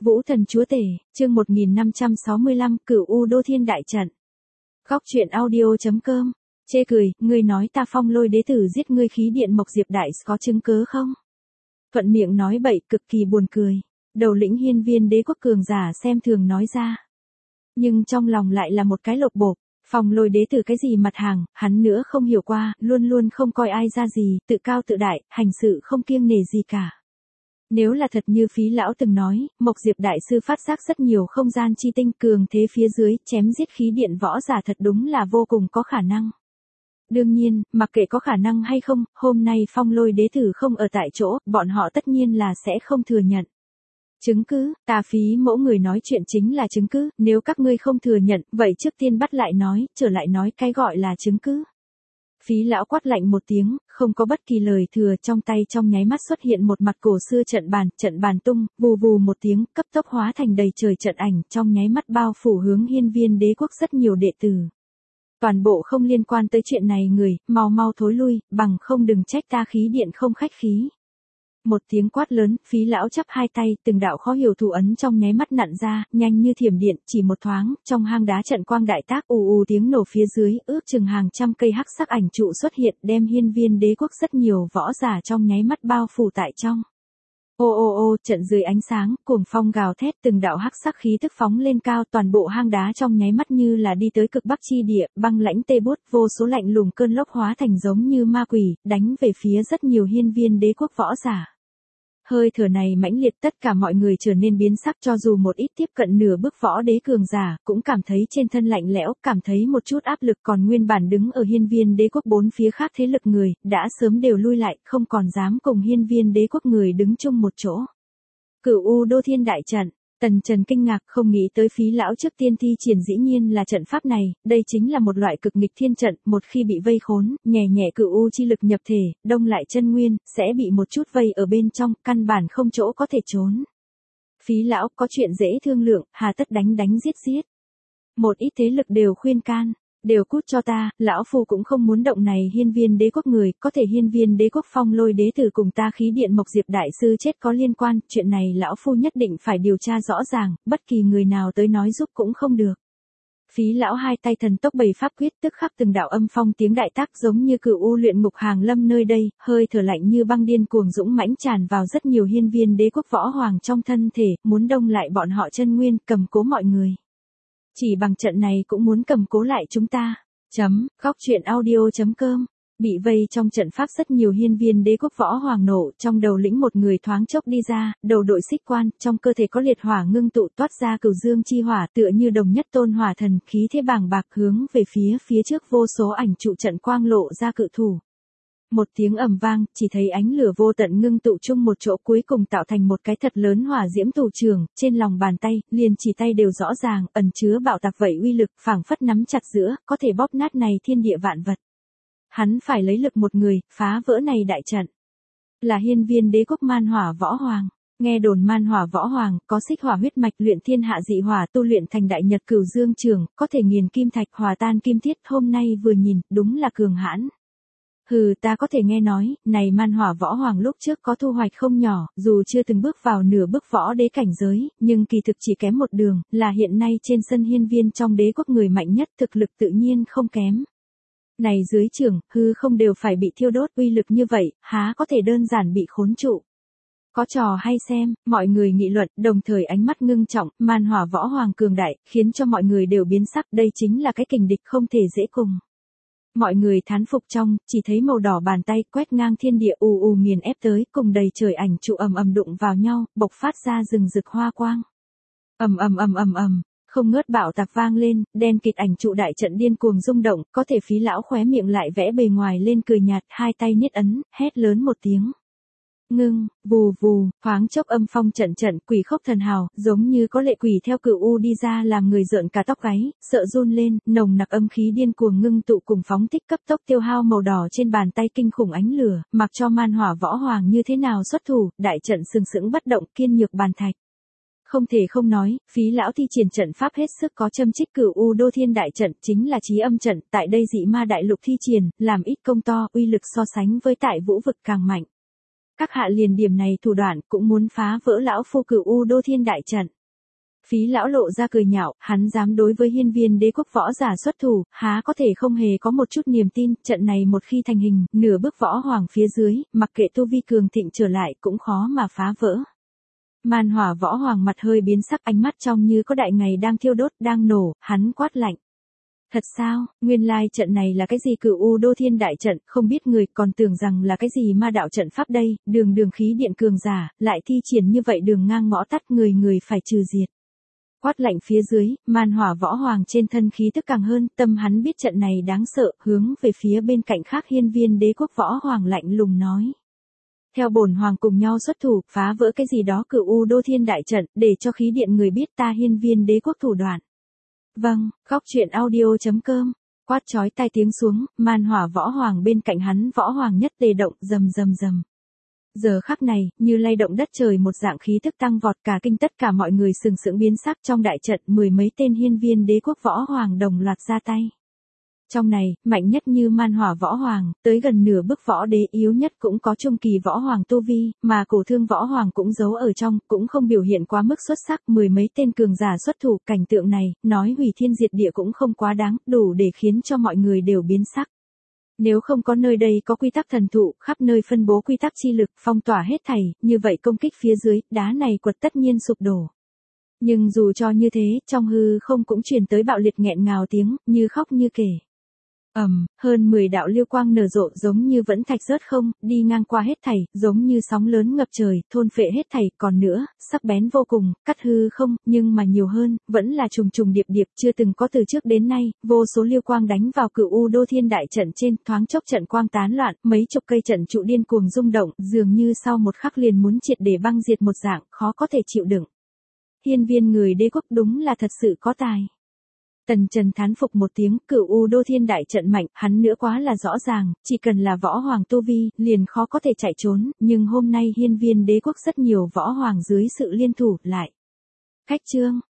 Vũ thần chúa tể, chương 1565, Cửu U Đô Thiên Đại Trận. Góc truyện audio.com. Chê cười, ngươi nói ta Phong Lôi đế tử giết ngươi khí điện Mộc Diệp Đại có chứng cớ không? Thuận miệng nói bậy cực kỳ buồn cười. Đầu lĩnh hiên viên đế quốc cường giả xem thường nói ra. Nhưng trong lòng lại là một cái lột bột. Phong Lôi đế tử cái gì mặt hàng, hắn nữa không hiểu qua, luôn luôn không coi ai ra gì, tự cao tự đại, hành sự không kiêng nể gì cả. Nếu là thật như Phí lão từng nói, Mộc Diệp đại sư phát giác rất nhiều không gian chi tinh cường thế phía dưới, chém giết khí điện võ giả thật đúng là vô cùng có khả năng. Đương nhiên, mặc kệ có khả năng hay không, hôm nay Phong Lôi đế tử không ở tại chỗ, bọn họ tất nhiên là sẽ không thừa nhận. Chứng cứ, ta Phí mẫu người nói chuyện chính là chứng cứ, nếu các ngươi không thừa nhận, vậy trước tiên bắt lại nói, trở lại nói cái gọi là chứng cứ. Phí lão quát lạnh một tiếng, không có bất kỳ lời thừa, trong tay trong nháy mắt xuất hiện một mặt cổ xưa trận bàn tung, vù vù một tiếng, cấp tốc hóa thành đầy trời trận ảnh, trong nháy mắt bao phủ hướng hiên viên đế quốc rất nhiều đệ tử. Toàn bộ không liên quan tới chuyện này người, mau thối lui, bằng không đừng trách ta khí điện không khách khí. Một tiếng quát lớn, Phí lão chắp hai tay, từng đạo khó hiểu thủ ấn trong nháy mắt nặn ra, nhanh như thiểm điện, chỉ một thoáng, trong hang đá trận quang đại tác ù tiếng nổ phía dưới, ước chừng hàng trăm cây hắc sắc ảnh trụ xuất hiện, đem hiên viên đế quốc rất nhiều võ giả trong nháy mắt bao phủ tại trong. Ô, trận dưới ánh sáng, cuồng phong gào thét, từng đạo hắc sắc khí tức phóng lên cao, toàn bộ hang đá trong nháy mắt như là đi tới cực bắc chi địa, băng lãnh tê buốt, vô số lạnh lùng cơn lốc hóa thành giống như ma quỷ, đánh về phía rất nhiều hiên viên đế quốc võ giả. Hơi thở này mãnh liệt, tất cả mọi người trở nên biến sắc, cho dù một ít tiếp cận nửa bước võ đế cường giả, cũng cảm thấy trên thân lạnh lẽo, cảm thấy một chút áp lực, còn nguyên bản đứng ở hiên viên đế quốc bốn phía khác thế lực người, đã sớm đều lui lại, không còn dám cùng hiên viên đế quốc người đứng chung một chỗ. Cửu U Đô Thiên Đại Trận. Tần Trần kinh ngạc, không nghĩ tới Phí lão trước tiên thi triển dĩ nhiên là trận pháp này, đây chính là một loại cực nghịch thiên trận, một khi bị vây khốn, nhẹ cửu u chi lực nhập thể, đông lại chân nguyên, sẽ bị một chút vây ở bên trong, căn bản không chỗ có thể trốn. Phí lão có chuyện dễ thương lượng, hà tất đánh giết. Một ít thế lực đều khuyên can. Đều cút cho ta, lão phu cũng không muốn động này hiên viên đế quốc người, có thể hiên viên đế quốc Phong Lôi đế tử cùng ta khí điện Mộc Diệp đại sư chết có liên quan, chuyện này lão phu nhất định phải điều tra rõ ràng, bất kỳ người nào tới nói giúp cũng không được. Phí lão hai tay thần tốc bày pháp quyết, tức khắc từng đạo âm phong tiếng đại tác giống như cửu u luyện ngục hàng lâm nơi đây, hơi thở lạnh như băng điên cuồng dũng mãnh tràn vào rất nhiều hiên viên đế quốc võ hoàng trong thân thể, muốn đông lại bọn họ chân nguyên, cầm cố mọi người. Chỉ bằng trận này cũng muốn cầm cố lại chúng ta. Góc truyện audio.com. Bị vây trong trận pháp rất nhiều hiên viên đế quốc võ hoàng nộ, trong đầu lĩnh một người thoáng chốc đi ra, đầu đội xích quan, trong cơ thể có liệt hỏa ngưng tụ toát ra cửu dương chi hỏa, tựa như đồng nhất tôn hỏa thần, khí thế bàng bạc hướng về phía trước vô số ảnh trụ trận quang lộ ra cự thủ. Một tiếng ầm vang, chỉ thấy ánh lửa vô tận ngưng tụ chung một chỗ, cuối cùng tạo thành một cái thật lớn hỏa diễm tù trường, trên lòng bàn tay, liền chỉ tay đều rõ ràng, ẩn chứa bạo tạc vậy uy lực, phảng phất nắm chặt giữa, có thể bóp nát này thiên địa vạn vật. Hắn phải lấy lực một người, phá vỡ này đại trận. Là hiên viên đế quốc Man Hỏa Võ Hoàng. Nghe đồn Man Hỏa Võ Hoàng, có xích hỏa huyết mạch luyện thiên hạ dị hỏa tu luyện thành đại nhật cửu dương trường, có thể nghiền kim thạch hòa tan kim thiết, hôm nay vừa nhìn, đúng là cường hãn. Hừ, ta có thể nghe nói, này Man Hỏa Võ Hoàng lúc trước có thu hoạch không nhỏ, dù chưa từng bước vào nửa bước võ đế cảnh giới, nhưng kỳ thực chỉ kém một đường, là hiện nay trên sân hiên viên trong đế quốc người mạnh nhất, thực lực tự nhiên không kém. Này dưới trường, hư không đều phải bị thiêu đốt, uy lực như vậy, há có thể đơn giản bị khốn trụ. Có trò hay xem, mọi người nghị luận, đồng thời ánh mắt ngưng trọng, Man Hỏa Võ Hoàng cường đại, khiến cho mọi người đều biến sắc, đây chính là cái kình địch không thể dễ cùng. Mọi người thán phục trong, chỉ thấy màu đỏ bàn tay quét ngang thiên địa ù nghiền ép tới, cùng đầy trời ảnh trụ ầm đụng vào nhau, bộc phát ra rừng rực hoa quang. ầm, không ngớt bạo tạc vang lên, đen kịt ảnh trụ đại trận điên cuồng rung động, có thể Phí lão khóe miệng lại vẽ bề ngoài lên cười nhạt, hai tay niết ấn, hét lớn một tiếng. Ngưng, vù, thoáng chốc âm phong trận quỷ khốc thần hào, giống như có lệ quỷ theo cửu u đi ra làm người rợn cả tóc gáy, sợ run lên, nồng nặc âm khí điên cuồng ngưng tụ cùng phóng thích cấp tốc tiêu hao màu đỏ trên bàn tay kinh khủng ánh lửa, mặc cho Man Hỏa Võ Hoàng như thế nào xuất thủ, đại trận sừng sững bất động, kiên nhược bàn thạch. Không thể không nói, Phí lão thi triển trận pháp hết sức có châm chích. Cửu U Đô Thiên Đại Trận chính là chí âm trận, tại đây dị ma đại lục thi triển, làm ít công to, uy lực so sánh với tại vũ vực càng mạnh. Các hạ liền điểm này thủ đoạn cũng muốn phá vỡ lão phu Cửu U Đô Thiên đại trận. Phí lão lộ ra cười nhạo, hắn dám đối với hiên viên đế quốc võ giả xuất thủ, há có thể không hề có một chút niềm tin, trận này một khi thành hình, nửa bước võ hoàng phía dưới, mặc kệ tu vi cường thịnh trở lại cũng khó mà phá vỡ. Man Hỏa võ hoàng mặt hơi biến sắc, ánh mắt trong như có đại ngày đang thiêu đốt, đang nổ, hắn quát lạnh. Thật sao, nguyên lai trận này là cái gì Cửu U Đô Thiên đại trận, không biết người còn tưởng rằng là cái gì ma đạo trận pháp đây, đường khí điện cường giả, lại thi triển như vậy đường ngang ngõ tắt, người phải trừ diệt. Quát lạnh phía dưới, Man Hỏa võ hoàng trên thân khí tức càng hơn, tâm hắn biết trận này đáng sợ, hướng về phía bên cạnh khác hiên viên đế quốc võ hoàng lạnh lùng nói. Theo bổn hoàng cùng nhau xuất thủ, phá vỡ cái gì đó Cửu U Đô Thiên đại trận, để cho khí điện người biết ta hiên viên đế quốc thủ đoạn. Vâng, góc truyện audio.com. Quát chói tai tiếng xuống, Man Hỏa võ hoàng bên cạnh hắn võ hoàng nhất tề động, rầm. Giờ khắc này, như lay động đất trời một dạng khí tức tăng vọt, cả kinh tất cả mọi người sừng sững biến sắc, trong đại trận mười mấy tên hiên viên đế quốc võ hoàng đồng loạt ra tay. Trong này, mạnh nhất như Man Hỏa võ hoàng, tới gần nửa bước võ đế, yếu nhất cũng có trung kỳ võ hoàng tu vi, mà Cổ Thương võ hoàng cũng giấu ở trong, cũng không biểu hiện quá mức xuất sắc, mười mấy tên cường giả xuất thủ, cảnh tượng này, nói hủy thiên diệt địa cũng không quá đáng, đủ để khiến cho mọi người đều biến sắc. Nếu không có nơi đây có quy tắc thần thụ, khắp nơi phân bố quy tắc chi lực, phong tỏa hết thảy, như vậy công kích phía dưới, đá này quật tất nhiên sụp đổ. Nhưng dù cho như thế, trong hư không cũng truyền tới bạo liệt nghẹn ngào tiếng, như khóc như kể. Hơn 10 đạo lưu quang nở rộ giống như vẫn thạch rớt không, đi ngang qua hết thảy, giống như sóng lớn ngập trời, thôn phệ hết thảy, còn nữa, sắc bén vô cùng, cắt hư không, nhưng mà nhiều hơn, vẫn là trùng điệp, chưa từng có từ trước đến nay, vô số lưu quang đánh vào Cửu U Đô Thiên đại trận trên, thoáng chốc trận quang tán loạn, mấy chục cây trận trụ điên cuồng rung động, dường như sau một khắc liền muốn triệt để băng diệt một dạng, khó có thể chịu đựng. Hiên viên người đế quốc đúng là thật sự có tài. Tần Trần thán phục một tiếng, Cửu U Đô Thiên đại trận mạnh, hắn nữa quá là rõ ràng, chỉ cần là võ hoàng tu vi, liền khó có thể chạy trốn, nhưng hôm nay hiên viên đế quốc rất nhiều võ hoàng dưới sự liên thủ, lại. Khách trương,